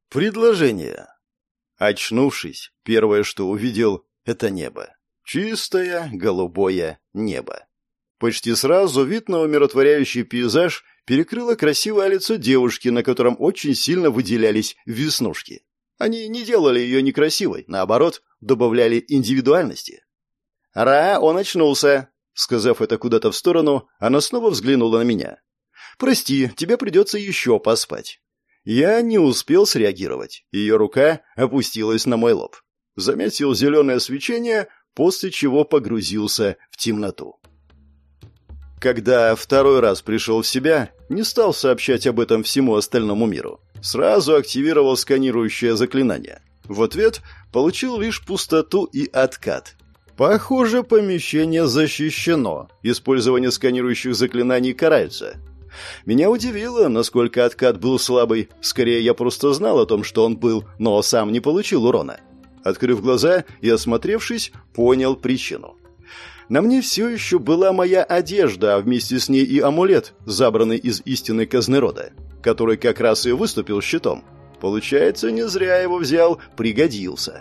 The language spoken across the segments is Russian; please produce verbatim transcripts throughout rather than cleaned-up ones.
Предложение. Очнувшись, первое, что увидел, это небо. Чистое, голубое небо. Почти сразу вид на умиротворяющий пейзаж перекрыло красивое лицо девушки, на котором очень сильно выделялись веснушки. Они не делали ее некрасивой, наоборот, добавляли индивидуальности. «Ра, он очнулся!» Сказав это куда-то в сторону, она снова взглянула на меня. «Прости, тебе придется еще поспать». Я не успел среагировать. Ее рука опустилась на мой лоб. Заметил зеленое свечение, после чего погрузился в темноту. Когда второй раз пришел в себя, не стал сообщать об этом всему остальному миру. Сразу активировал сканирующее заклинание. В ответ получил лишь пустоту и откат. Похоже, помещение защищено. Использование сканирующих заклинаний карается. Меня удивило, насколько откат был слабый. Скорее, я просто знал о том, что он был, но сам не получил урона. Открыв глаза и осмотревшись, понял причину. На мне все еще была моя одежда, а вместе с ней и амулет, забранный из истинной казны рода, который как раз и выступил щитом. Получается, не зря его взял, пригодился.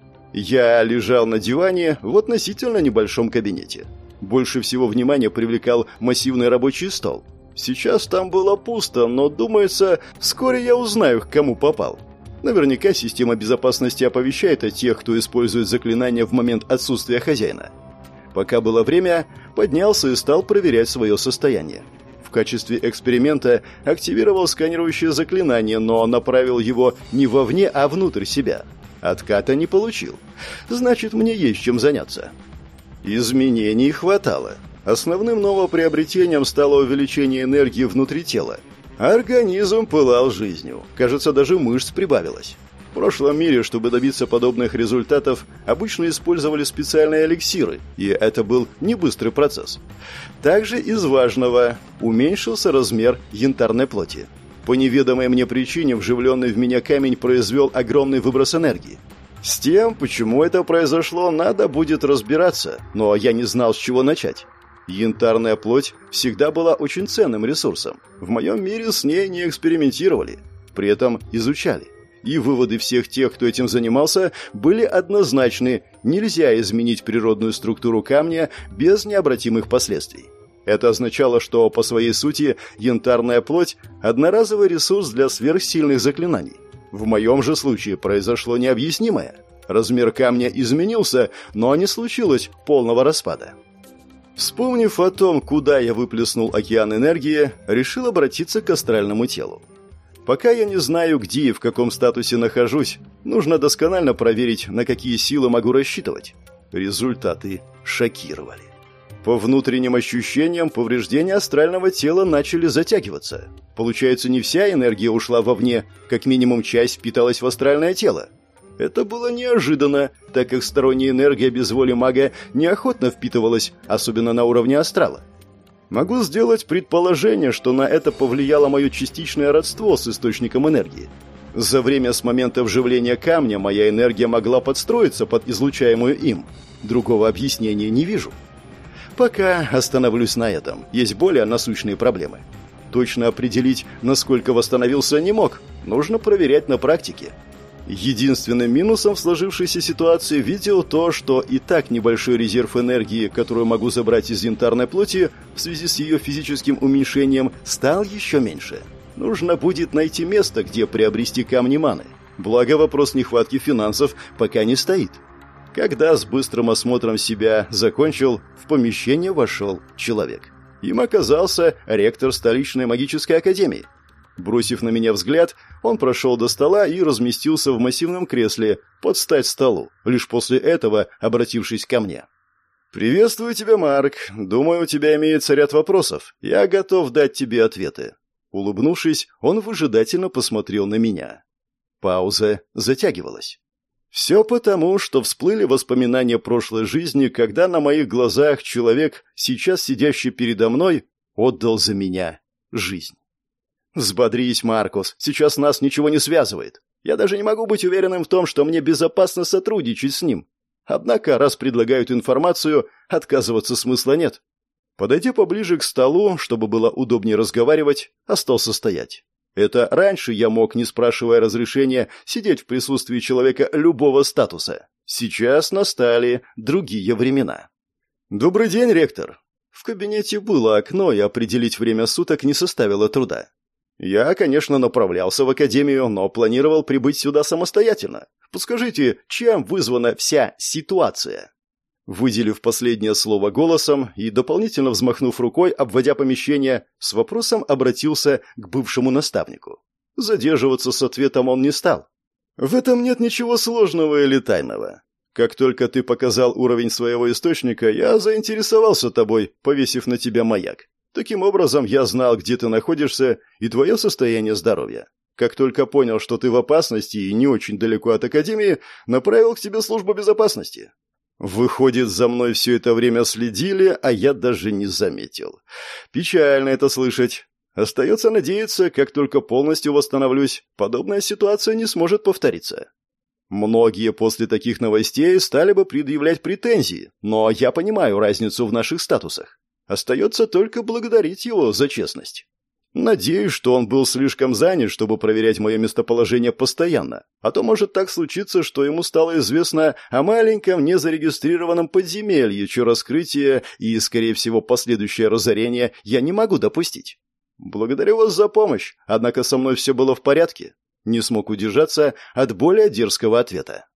Я лежал на диване в относительно небольшом кабинете. Больше всего внимания привлекал массивный рабочий стол. Сейчас там было пусто, но, думается, вскоре я узнаю, к кому попал. Наверняка система безопасности оповещает о тех, кто использует заклинания в момент отсутствия хозяина. Пока было время, поднялся и стал проверять свое состояние. В качестве эксперимента активировал сканирующее заклинание, но направил его не вовне, а внутрь себя. Отката не получил. Значит, мне есть чем заняться. Изменений хватало. Основным новоприобретением стало увеличение энергии внутри тела. Организм пылал жизнью. Кажется, даже мышц прибавилось. В прошлом мире, чтобы добиться подобных результатов, обычно использовали специальные эликсиры, и это был не быстрый процесс. Также из важного уменьшился размер янтарной плоти. По неведомой мне причине вживленный в меня камень произвел огромный выброс энергии. С тем, почему это произошло, надо будет разбираться, но я не знал, с чего начать. Янтарная плоть всегда была очень ценным ресурсом. В моем мире с ней не экспериментировали, при этом изучали. И выводы всех тех, кто этим занимался, были однозначны: нельзя изменить природную структуру камня без необратимых последствий. Это означало, что по своей сути янтарная плоть – одноразовый ресурс для сверхсильных заклинаний. В моем же случае произошло необъяснимое. Размер камня изменился, но не случилось полного распада. Вспомнив о том, куда я выплеснул океан энергии, решил обратиться к астральному телу. Пока я не знаю, где и в каком статусе нахожусь, нужно досконально проверить, на какие силы могу рассчитывать. Результаты шокировали. По внутренним ощущениям, повреждения астрального тела начали затягиваться. Получается, не вся энергия ушла вовне, как минимум часть впиталась в астральное тело. Это было неожиданно, так как сторонняя энергия без воли мага неохотно впитывалась, особенно на уровне астрала. Могу сделать предположение, что на это повлияло мое частичное родство с источником энергии. За время с момента вживления камня моя энергия могла подстроиться под излучаемую им. Другого объяснения не вижу. Пока остановлюсь на этом. Есть более насущные проблемы. Точно определить, насколько восстановился, не мог. Нужно проверять на практике. Единственным минусом в сложившейся ситуации видел то, что и так небольшой резерв энергии, которую могу забрать из янтарной плоти, в связи с ее физическим уменьшением, стал еще меньше. Нужно будет найти место, где приобрести камни маны. Благо, вопрос нехватки финансов пока не стоит. Когда с быстрым осмотром себя закончил, в помещение вошел человек. Им оказался ректор столичной магической академии. Бросив на меня взгляд, он прошел до стола и разместился в массивном кресле под стать столу, лишь после этого обратившись ко мне. «Приветствую тебя, Марк. Думаю, у тебя имеется ряд вопросов. Я готов дать тебе ответы». Улыбнувшись, он выжидательно посмотрел на меня. Пауза затягивалась. Все потому, что всплыли воспоминания прошлой жизни, когда на моих глазах человек, сейчас сидящий передо мной, отдал за меня жизнь. «Взбодрись, Маркус, сейчас нас ничего не связывает. Я даже не могу быть уверенным в том, что мне безопасно сотрудничать с ним. Однако, раз предлагают информацию, отказываться смысла нет». Подойдя поближе к столу, чтобы было удобнее разговаривать, остался стоять. Это раньше я мог, не спрашивая разрешения, сидеть в присутствии человека любого статуса. Сейчас настали другие времена. «Добрый день, ректор!» В кабинете было окно, и определить время суток не составило труда. Я, конечно, направлялся в академию, но планировал прибыть сюда самостоятельно. Подскажите, чем вызвана вся ситуация? Выделив последнее слово голосом и дополнительно взмахнув рукой, обводя помещение, с вопросом обратился к бывшему наставнику. Задерживаться с ответом он не стал. В этом нет ничего сложного или тайного. Как только ты показал уровень своего источника, я заинтересовался тобой, повесив на тебя маяк. Таким образом, я знал, где ты находишься и твое состояние здоровья. Как только понял, что ты в опасности и не очень далеко от Академии, направил к тебе службу безопасности. Выходит, за мной все это время следили, а я даже не заметил. Печально это слышать. Остается надеяться, как только полностью восстановлюсь, подобная ситуация не сможет повториться. Многие после таких новостей стали бы предъявлять претензии, но я понимаю разницу в наших статусах. Остается только благодарить его за честность. Надеюсь, что он был слишком занят, чтобы проверять мое местоположение постоянно, а то может так случиться, что ему стало известно о маленьком незарегистрированном подземелье, чье раскрытие и, скорее всего, последующее разорение я не могу допустить. Благодарю вас за помощь, однако со мной все было в порядке. Не смог удержаться от более дерзкого ответа.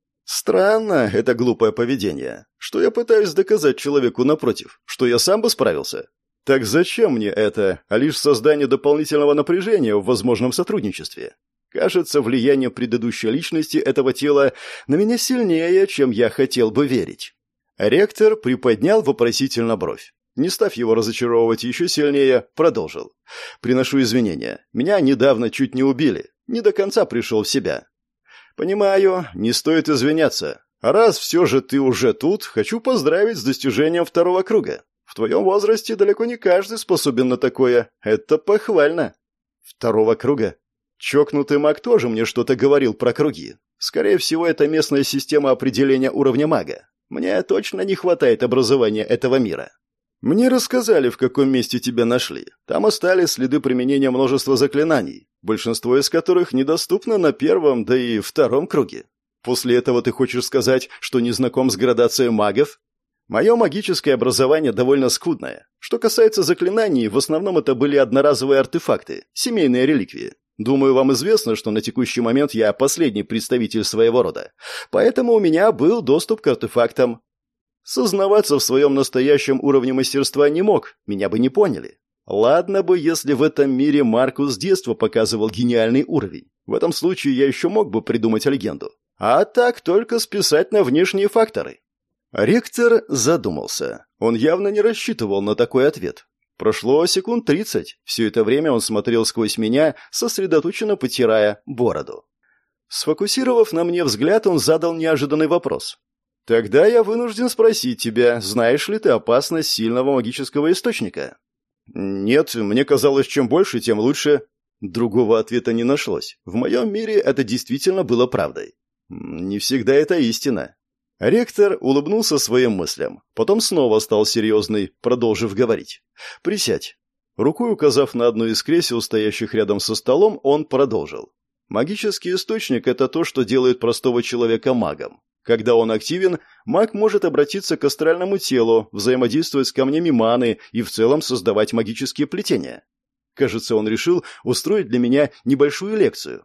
Странно это глупое поведение. Что я пытаюсь доказать человеку напротив? Что я сам бы справился? Так зачем мне это, а лишь создание дополнительного напряжения в возможном сотрудничестве? Кажется, влияние предыдущей личности этого тела на меня сильнее, чем я хотел бы верить. Ректор приподнял вопросительно бровь. Не став его разочаровывать еще сильнее, продолжил. «Приношу извинения. Меня недавно чуть не убили. Не до конца пришел в себя. Понимаю, не стоит извиняться. А раз все же ты уже тут, хочу поздравить с достижением второго круга. В твоем возрасте далеко не каждый способен на такое. Это похвально». «Второго круга?» Чокнутый маг тоже мне что-то говорил про круги. Скорее всего, это местная система определения уровня мага. Мне точно не хватает образования этого мира. Мне рассказали, в каком месте тебя нашли. Там остались следы применения множества заклинаний, большинство из которых недоступно на первом, да и втором круге. После этого ты хочешь сказать, что не знаком с градацией магов? Мое магическое образование довольно скудное. Что касается заклинаний, в основном это были одноразовые артефакты, семейные реликвии. Думаю, вам известно, что на текущий момент я последний представитель своего рода. Поэтому у меня был доступ к артефактам. Сознаваться в своем настоящем уровне мастерства не мог, меня бы не поняли. Ладно бы, если в этом мире Маркус с детства показывал гениальный уровень. В этом случае я еще мог бы придумать легенду. А так только списать на внешние факторы. Ректор задумался. Он явно не рассчитывал на такой ответ. Прошло секунд тридцать. Все это время он смотрел сквозь меня, сосредоточенно потирая бороду. Сфокусировав на мне взгляд, он задал неожиданный вопрос. «Тогда я вынужден спросить тебя, знаешь ли ты опасность сильного магического источника?» «Нет, мне казалось, чем больше, тем лучше». Другого ответа не нашлось. В моем мире это действительно было правдой. Не всегда это истина. Ректор улыбнулся своим мыслям. Потом снова стал серьезный, продолжив говорить. «Присядь». Рукой указав на одно из кресел, стоящих рядом со столом, он продолжил. «Магический источник – это то, что делает простого человека магом. Когда он активен, маг может обратиться к астральному телу, взаимодействовать с камнями маны и в целом создавать магические плетения. Кажется, он решил устроить для меня небольшую лекцию.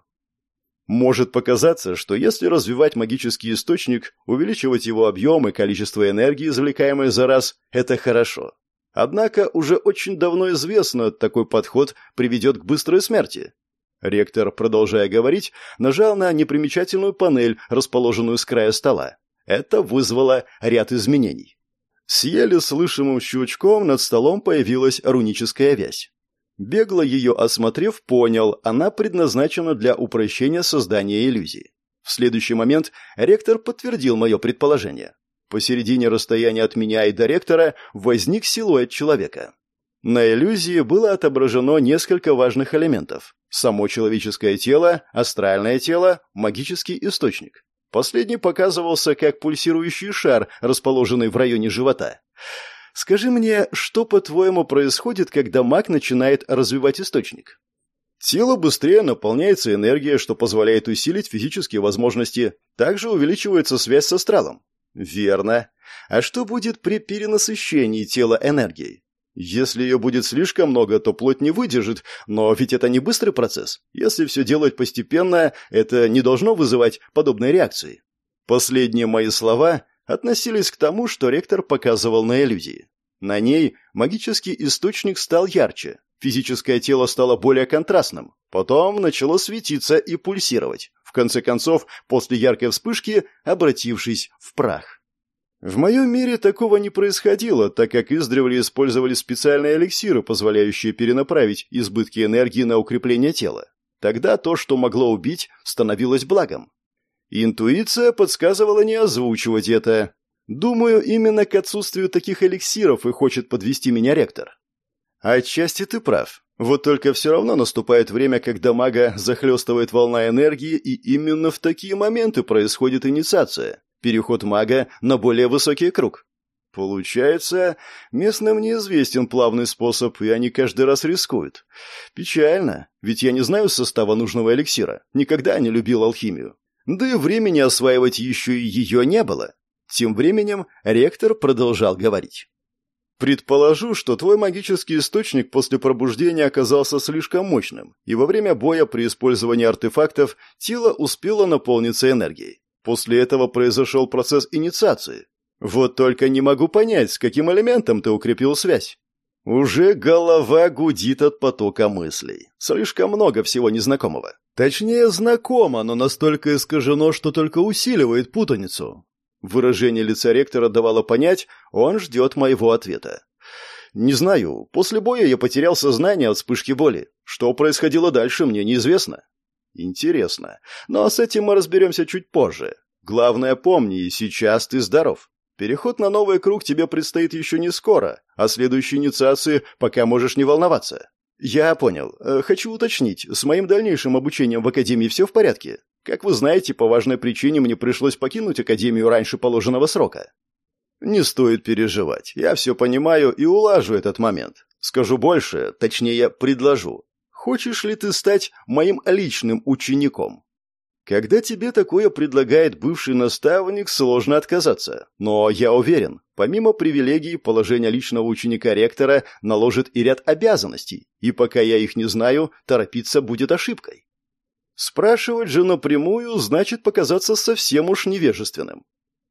Может показаться, что если развивать магический источник, увеличивать его объем и количество энергии, извлекаемой за раз, это хорошо. Однако уже очень давно известно, такой подход приведет к быстрой смерти. Ректор, продолжая говорить, нажал на непримечательную панель, расположенную с края стола. Это вызвало ряд изменений. С еле слышимым щелчком над столом появилась руническая вязь. Бегло ее осмотрев, понял, она предназначена для упрощения создания иллюзий. В следующий момент ректор подтвердил мое предположение. Посередине расстояния от меня и до ректора возник силуэт человека. На иллюзии было отображено несколько важных элементов. Само человеческое тело, астральное тело, магический источник. Последний показывался как пульсирующий шар, расположенный в районе живота. Скажи мне, что, по-твоему, происходит, когда маг начинает развивать источник? Тело быстрее наполняется энергией, что позволяет усилить физические возможности. Также увеличивается связь с астралом. Верно. А что будет при перенасыщении тела энергией? Если ее будет слишком много, то плоть не выдержит, но ведь это не быстрый процесс. Если все делать постепенно, это не должно вызывать подобной реакции. Последние мои слова относились к тому, что ректор показывал на иллюзии. На ней магический источник стал ярче, физическое тело стало более контрастным, потом начало светиться и пульсировать, в конце концов, после яркой вспышки, обратившись в прах. В моем мире такого не происходило, так как издревле использовали специальные эликсиры, позволяющие перенаправить избытки энергии на укрепление тела. Тогда то, что могло убить, становилось благом. Интуиция подсказывала не озвучивать это. Думаю, именно к отсутствию таких эликсиров и хочет подвести меня ректор. Отчасти ты прав. Вот только все равно наступает время, когда мага захлестывает волна энергии, и именно в такие моменты происходит инициация. Переход мага на более высокий круг. Получается, местным неизвестен плавный способ, и они каждый раз рискуют. Печально, ведь я не знаю состава нужного эликсира, никогда не любил алхимию. Да и времени осваивать еще и ее не было. Тем временем ректор продолжал говорить. Предположу, что твой магический источник после пробуждения оказался слишком мощным, и во время боя при использовании артефактов тело успело наполниться энергией. После этого произошел процесс инициации. Вот только не могу понять, с каким элементом ты укрепил связь. Уже голова гудит от потока мыслей. Слишком много всего незнакомого. Точнее, знакомо, но настолько искажено, что только усиливает путаницу. Выражение лица ректора давало понять, он ждет моего ответа. Не знаю, после боя я потерял сознание от вспышки боли. Что происходило дальше, мне неизвестно. Интересно. Но с этим мы разберемся чуть позже. Главное, помни, сейчас ты здоров. Переход на новый круг тебе предстоит еще не скоро, а следующей инициации пока можешь не волноваться. Я понял. Хочу уточнить, с моим дальнейшим обучением в Академии все в порядке? Как вы знаете, по важной причине мне пришлось покинуть Академию раньше положенного срока. Не стоит переживать. Я все понимаю и улажу этот момент. Скажу больше, точнее, предложу. Хочешь ли ты стать моим личным учеником? Когда тебе такое предлагает бывший наставник, сложно отказаться. Но я уверен, помимо привилегий, положение личного ученика ректора наложит и ряд обязанностей, и пока я их не знаю, торопиться будет ошибкой. Спрашивать же напрямую значит показаться совсем уж невежественным.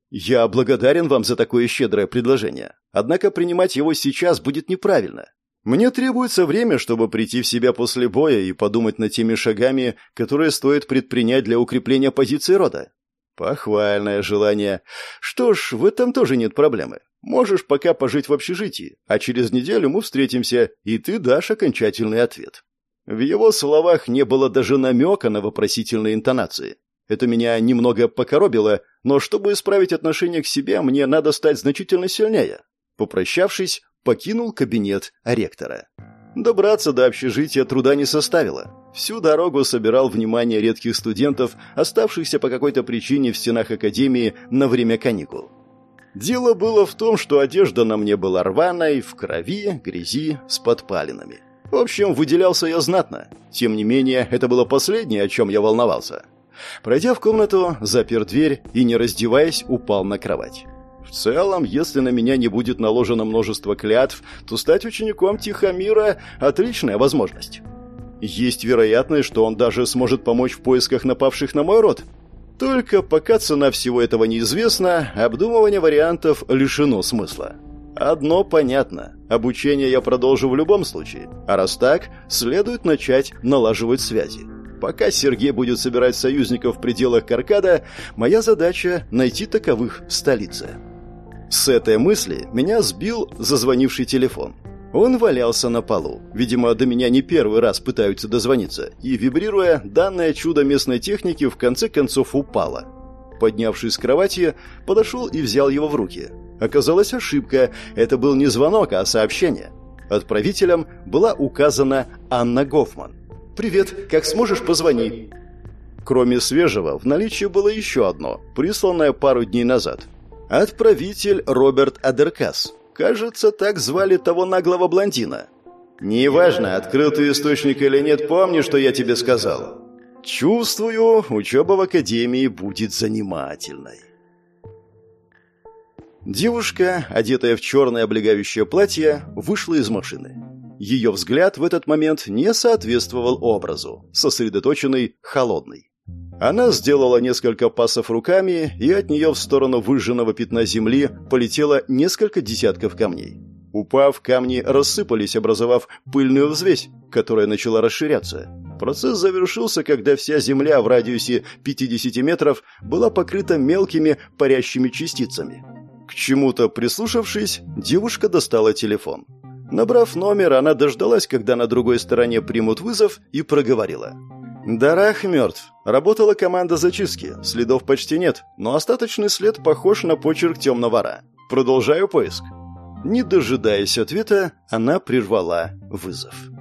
Я благодарен вам за такое щедрое предложение, однако принимать его сейчас будет неправильно. Мне требуется время, чтобы прийти в себя после боя и подумать над теми шагами, которые стоит предпринять для укрепления позиции рода. Похвальное желание. Что ж, в этом тоже нет проблемы. Можешь пока пожить в общежитии, а через неделю мы встретимся, и ты дашь окончательный ответ. В его словах не было даже намека на вопросительные интонации. Это меня немного покоробило, но чтобы исправить отношение к себе, мне надо стать значительно сильнее. Попрощавшись, покинул кабинет ректора. Добраться до общежития труда не составило. Всю дорогу собирал внимание редких студентов, оставшихся по какой-то причине в стенах академии на время каникул. Дело было в том, что одежда на мне была рваной, в крови, грязи, с подпалинами. В общем, выделялся я знатно. Тем не менее, это было последнее, о чем я волновался. Пройдя в комнату, запер дверь и, не раздеваясь, упал на кровать. В целом, если на меня не будет наложено множество клятв, то стать учеником Тихомира – отличная возможность. Есть вероятность, что он даже сможет помочь в поисках напавших на мой род. Только пока цена всего этого неизвестна, обдумывание вариантов лишено смысла. Одно понятно – обучение я продолжу в любом случае, а раз так, следует начать налаживать связи. Пока Сергей будет собирать союзников в пределах Каркада, моя задача – найти таковых в столице. С этой мысли меня сбил зазвонивший телефон. Он валялся на полу. Видимо, до меня не первый раз пытаются дозвониться, и, вибрируя, данное чудо местной техники в конце концов упало. Поднявшись с кровати, подошел и взял его в руки. Оказалась ошибка, это был не звонок, а сообщение. Отправителем была указана Анна Гофман. «Привет, как сможешь, позвони». Кроме свежего, в наличии было еще одно, присланное пару дней назад. Отправитель Роберт Адеркас. Кажется, так звали того наглого блондина. «Неважно, открыл ты источник или нет, помни, что я тебе сказал. Чувствую, учеба в академии будет занимательной». Девушка, одетая в черное облегающее платье, вышла из машины. Ее взгляд в этот момент не соответствовал образу, сосредоточенный, холодный. Она сделала несколько пасов руками, и от нее в сторону выжженного пятна земли полетело несколько десятков камней. Упав, камни рассыпались, образовав пыльную взвесь, которая начала расширяться. Процесс завершился, когда вся земля в радиусе пятидесяти метров была покрыта мелкими парящими частицами. К чему-то прислушавшись, девушка достала телефон. Набрав номер, она дождалась, когда на другой стороне примут вызов, и проговорила. «Дарах мертв. Работала команда зачистки. Следов почти нет, но остаточный след похож на почерк темного вора. Продолжаю поиск». Не дожидаясь ответа, она прервала вызов.